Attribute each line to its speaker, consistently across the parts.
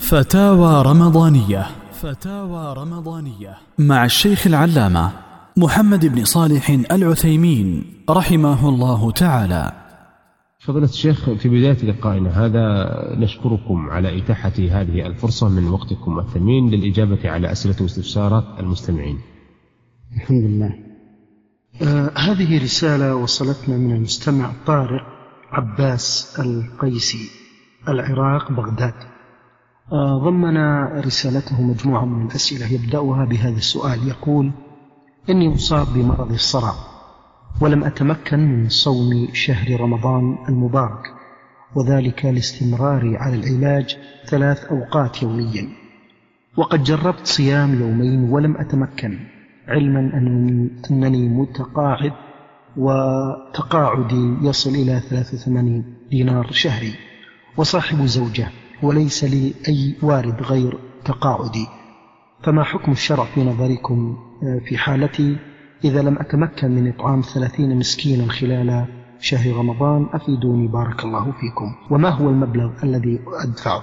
Speaker 1: فتاوى رمضانية. فتاوى رمضانية مع الشيخ العلامة محمد بن صالح العثيمين رحمه الله تعالى.
Speaker 2: فضيلة الشيخ، في بداية لقائنا هذا نشكركم على إتاحة هذه الفرصة من وقتكم الثمين للإجابة على أسئلة واستفسارات المستمعين.
Speaker 3: الحمد لله. هذه رسالة وصلتنا من المستمع طارق عباس القيسي، العراق، بغداد. ضمن رسالته مجموعة من الأسئلة يبدأها بهذا السؤال، يقول: إني مصاب بمرض الصرع ولم أتمكن من صوم شهر رمضان المبارك، وذلك لاستمراري على العلاج 3 أوقات يوميا، وقد جربت صيام يومين ولم أتمكن، علما أنني متقاعد وتقاعدي يصل إلى 83 دينار شهري، وصاحب زوجة وليس لي أي وارد غير تقاعدي، فما حكم الشرع في نظركم في حالتي إذا لم أتمكن من إطعام 30 مسكينا خلال شهر رمضان؟ أفيدوني بارك الله فيكم، وما هو المبلغ الذي أدفعه؟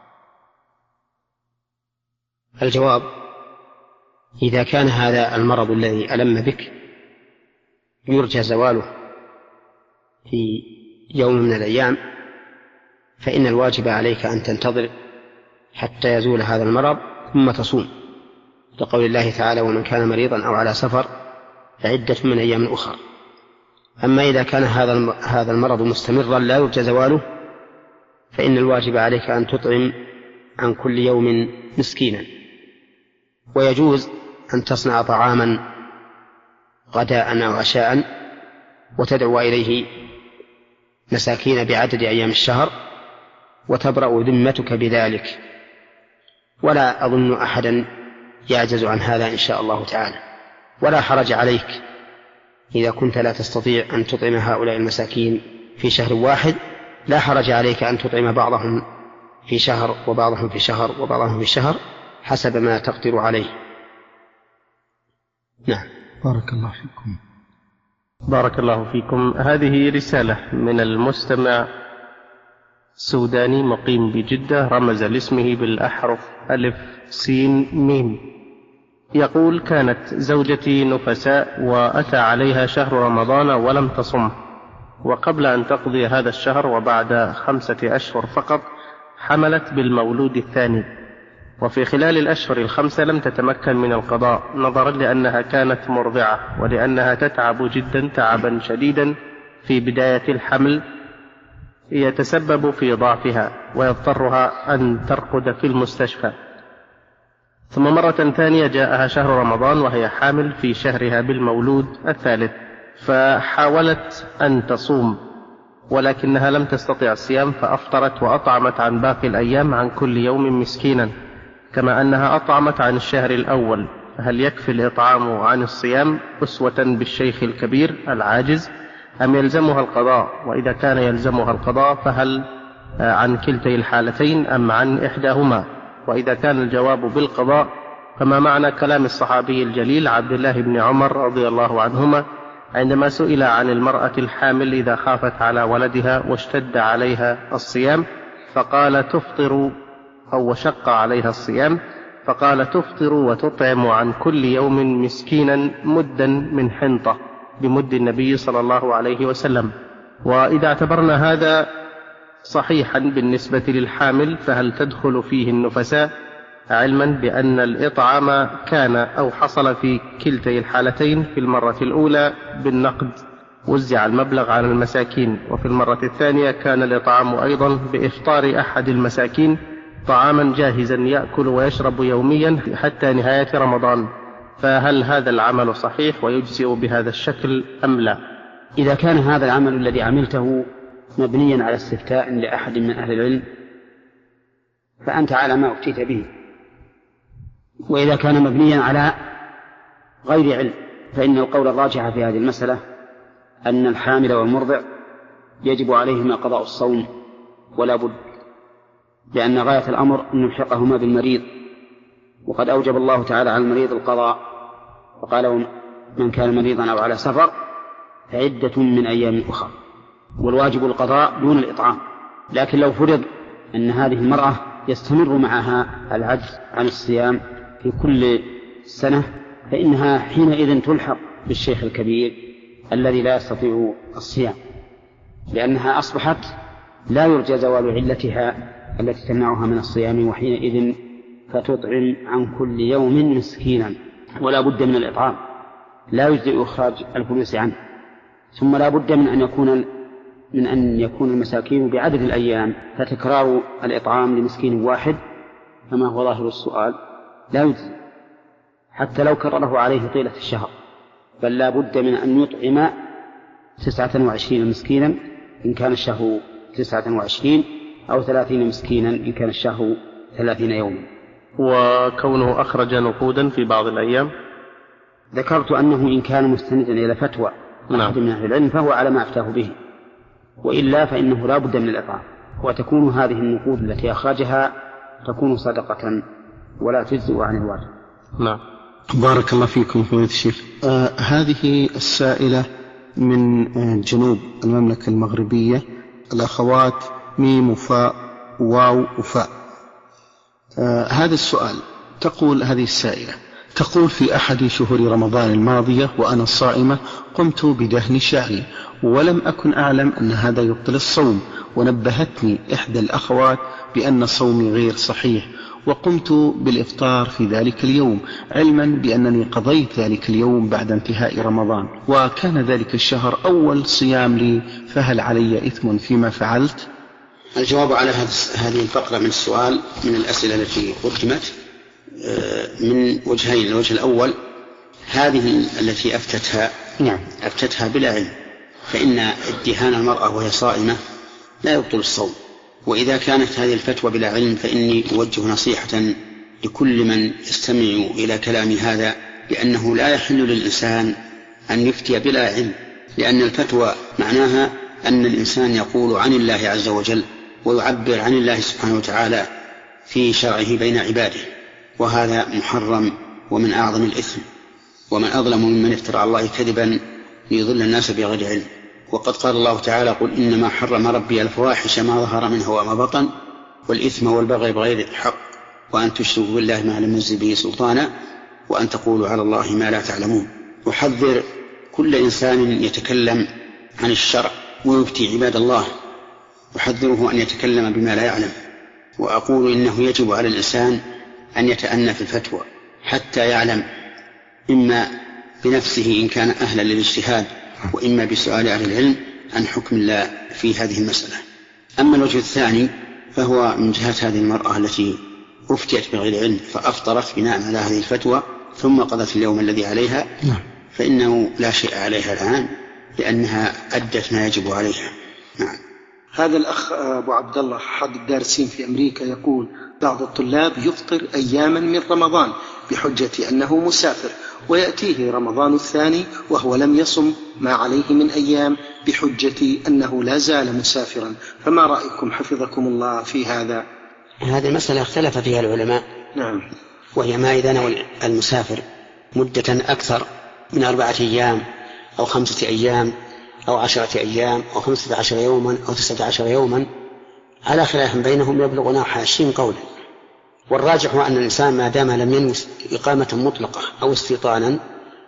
Speaker 4: الجواب: إذا كان هذا المرض الذي ألم بك يرجى زواله في يوم من الأيام، فإن الواجب عليك أن تنتظر حتى يزول هذا المرض ثم تصوم، لقول الله تعالى: ومن كان مريضا أو على سفر فعدة من أيام أخرى. أما إذا كان هذا المرض مستمرا لا يرجى زواله، فإن الواجب عليك أن تطعم عن كل يوم مسكينا، ويجوز أن تصنع طعاما غداء أو عشاء وتدعو إليه مساكين بعدد أيام الشهر، وتبرأ ذمتك بذلك، ولا أظن أحدا يعجز عن هذا إن شاء الله تعالى. ولا حرج عليك إذا كنت لا تستطيع أن تطعم هؤلاء المساكين في شهر واحد، لا حرج عليك أن تطعم بعضهم في شهر وبعضهم في شهر وبعضهم في شهر حسب ما تقدر عليه. نعم.
Speaker 3: بارك الله فيكم.
Speaker 5: بارك الله فيكم. هذه رسالة من المستمع سوداني مقيم بجدة، رمز لاسمه بالأحرف ألف سين ميم. يقول: كانت زوجتي نفساء وأتى عليها شهر رمضان ولم تصم، وقبل أن تقضي هذا الشهر وبعد 5 أشهر فقط حملت بالمولود الثاني، وفي خلال الأشهر 5 لم تتمكن من القضاء، نظرا لأنها كانت مرضعة ولأنها تتعب جدا تعبا شديدا في بداية الحمل يتسبب في ضعفها ويضطرها أن ترقد في المستشفى. ثم مرة ثانية جاءها شهر رمضان وهي حامل في شهرها بالمولود الثالث، فحاولت أن تصوم ولكنها لم تستطع الصيام، فأفطرت وأطعمت عن باقي الأيام عن كل يوم مسكينا، كما أنها أطعمت عن الشهر الأول. هل يكفي الإطعام عن الصيام أسوة بالشيخ الكبير العاجز، أم يلزمها القضاء؟ وإذا كان يلزمها القضاء فهل عن كلتي الحالتين أم عن إحداهما؟ وإذا كان الجواب بالقضاء فما معنى كلام الصحابي الجليل عبد الله بن عمر رضي الله عنهما عندما سئل عن المرأة الحامل إذا خافت على ولدها واشتد عليها الصيام فقال تفطر، أو وشق عليها الصيام فقال تفطر وتطعم عن كل يوم مسكينا مدا من حنطة بمد النبي صلى الله عليه وسلم. وإذا اعتبرنا هذا صحيحا بالنسبة للحامل فهل تدخل فيه النفساء، علما بأن الإطعام كان أو حصل في كلتي الحالتين؟ في المرة الأولى بالنقد وزع المبلغ على المساكين، وفي المرة الثانية كان الإطعام أيضا بإفطار أحد المساكين طعاما جاهزا يأكل ويشرب يوميا حتى نهاية رمضان، فهل هذا العمل صحيح ويجزئ بهذا الشكل أم لا؟
Speaker 4: إذا كان هذا العمل الذي عملته مبنيا على استفتاء لأحد من أهل العلم فأنت على ما أفتيت به، وإذا كان مبنيا على غير علم فإن القول الراجح في هذه المسألة أن الحامل والمرضع يجب عليهما قضاء الصوم ولا بد، لأن غاية الأمر أن نلحقهما بالمريض، وقد أوجب الله تعالى على المريض القضاء، وقال: من كان مريضا أو على سفر فعدة من أيام أخرى، والواجب القضاء دون الإطعام. لكن لو فرض أن هذه المرأة يستمر معها العجز عن الصيام في كل سنة، فإنها حينئذ تلحق بالشيخ الكبير الذي لا يستطيع الصيام، لأنها أصبحت لا يرجى زوال علتها التي تمنعها من الصيام، وحينئذ فتطعم عن كل يوم مسكينا، ولا بد من الإطعام، لا يجزئ إخراج الفلوس عنه. ثم لا بد من أن يكون المساكين بعدد الأيام، فتكرار الإطعام لمسكين واحد كما هو ظاهر السؤال لا يجزي حتى لو كرره عليه طيلة الشهر، بل لا بد من أن يطعم 29 مسكينا إن كان الشهر 29، أو 30 مسكينا إن كان الشهر 30 يوما.
Speaker 5: وكونه أخرج نقودا في بعض الأيام،
Speaker 4: ذكرت أنه إن كان مستندا إلى فتوى أحد من أهل العلم فهو على ما أفتاه به، وإلا فإنه لا بد من الإطعام، وتكون هذه النقود التي أخرجها تكون صدقة ولا تجزئ عن الواجب.
Speaker 5: نعم.
Speaker 3: بارك الله فيكم فضيلة الشيخ. هذه السائلة من جنوب المملكة المغربية، الأخوات ميم وفاء واو وفاء. هذا السؤال، تقول هذه السائلة، تقول: في أحد شهور رمضان الماضية وأنا صائمة قمت بدهن شعري ولم أكن أعلم أن هذا يبطل الصوم، ونبهتني إحدى الأخوات بأن صومي غير صحيح، وقمت بالإفطار في ذلك اليوم علما بأنني قضيت ذلك اليوم بعد انتهاء رمضان، وكان ذلك الشهر أول صيام لي، فهل علي إثم فيما فعلت؟
Speaker 4: الجواب على هذه الفقرة من السؤال من الأسئلة التي قدمت من وجهين. الوجه الأول، هذه التي أفتتها بلا علم، فإن ادهان المرأة وهي صائمة لا يبطل الصوم. وإذا كانت هذه الفتوى بلا علم فإني أوجه نصيحة لكل من يستمع إلى كلام هذا، لأنه لا يحل للإنسان أن يفتي بلا علم، لأن الفتوى معناها أن الإنسان يقول عن الله عز وجل ويعبر عن الله سبحانه وتعالى في شرعه بين عباده، وهذا محرم ومن أعظم الإثم، ومن أظلم ممن افترى على الله كذبا ليضل الناس بغير علم. وقد قال الله تعالى: قل إنما حرم ربي الفواحش ما ظهر منها وما بطن والإثم والبغي بغير الحق وأن تشركوا بالله ما لم ينزل به سلطانا وأن تقولوا على الله ما لا تعلمون. أحذر كل إنسان يتكلم عن الشرع ويفتي عباد الله، أحذره أن يتكلم بما لا يعلم، وأقول إنه يجب على الإنسان أن يتأنى في الفتوى حتى يعلم، إما بنفسه إن كان أهلا للاجتهاد، وإما بسؤال أهل العلم عن حكم الله في هذه المسألة. أما الوجه الثاني فهو من جهة هذه المرأة التي أفتيت بغير علم فأفطرت بناء على هذه الفتوى ثم قضت اليوم الذي عليها، فإنه لا شيء عليها الآن، لأنها أدت ما يجب عليها. نعم.
Speaker 3: هذا الأخ أبو عبد الله أحد الدارسين في أمريكا يقول: بعض الطلاب يفطر أياما من رمضان بحجة أنه مسافر، ويأتيه رمضان الثاني وهو لم يصم ما عليه من أيام بحجة أنه لا زال مسافرا، فما رأيكم حفظكم الله في هذا؟
Speaker 4: هذه المسألة اختلف فيها العلماء.
Speaker 3: نعم.
Speaker 4: وهي ما إذا نوى المسافر مدة أكثر من 4 أيام أو 5 أيام أو 10 أيام أو 15 يوما أو 19 يوما، على خلاف بينهم يبلغ نحو 20 قولا. والراجح هو أن الإنسان ما دام لم ينوي إقامة مطلقة أو استيطانا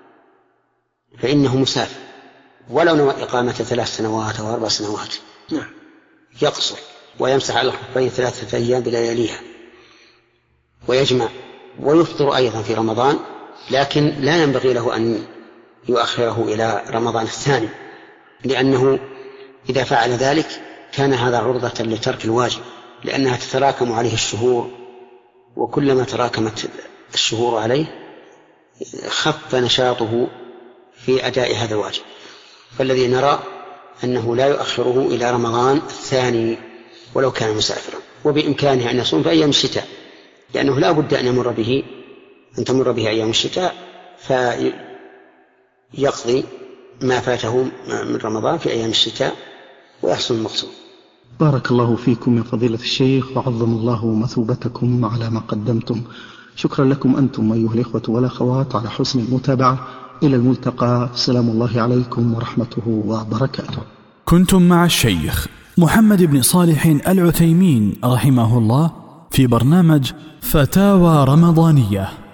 Speaker 4: فإنه مسافر، ولو نوى إقامة 3 سنوات أو 4 سنوات يقصر ويمسح على الخفين 3 أيام بلياليها ويجمع ويفطر أيضا في رمضان، لكن لا ينبغي له أن يؤخره إلى رمضان الثاني، لأنه إذا فعل ذلك كان هذا عرضة لترك الواجب، لأنها تتراكم عليه الشهور، وكلما تراكمت الشهور عليه خف نشاطه في أداء هذا الواجب. فالذي نرى أنه لا يؤخره إلى رمضان الثاني ولو كان مسافرا، وبإمكانه أن يصوم في أيام الشتاء، لأنه لا بد أن تمر به أيام الشتاء فيقضي ما فاته من رمضان في أيام الشتاء ويحصل المقصود.
Speaker 3: بارك الله فيكم يا فضيلة الشيخ، وعظم الله مثوبتكم على ما قدمتم. شكرا لكم أنتم أيها الإخوة والأخوات على حسن المتابعة. إلى الملتقى، سلام الله عليكم ورحمته وبركاته.
Speaker 1: كنتم مع الشيخ محمد بن صالح العثيمين رحمه الله في برنامج فتاوى رمضانية.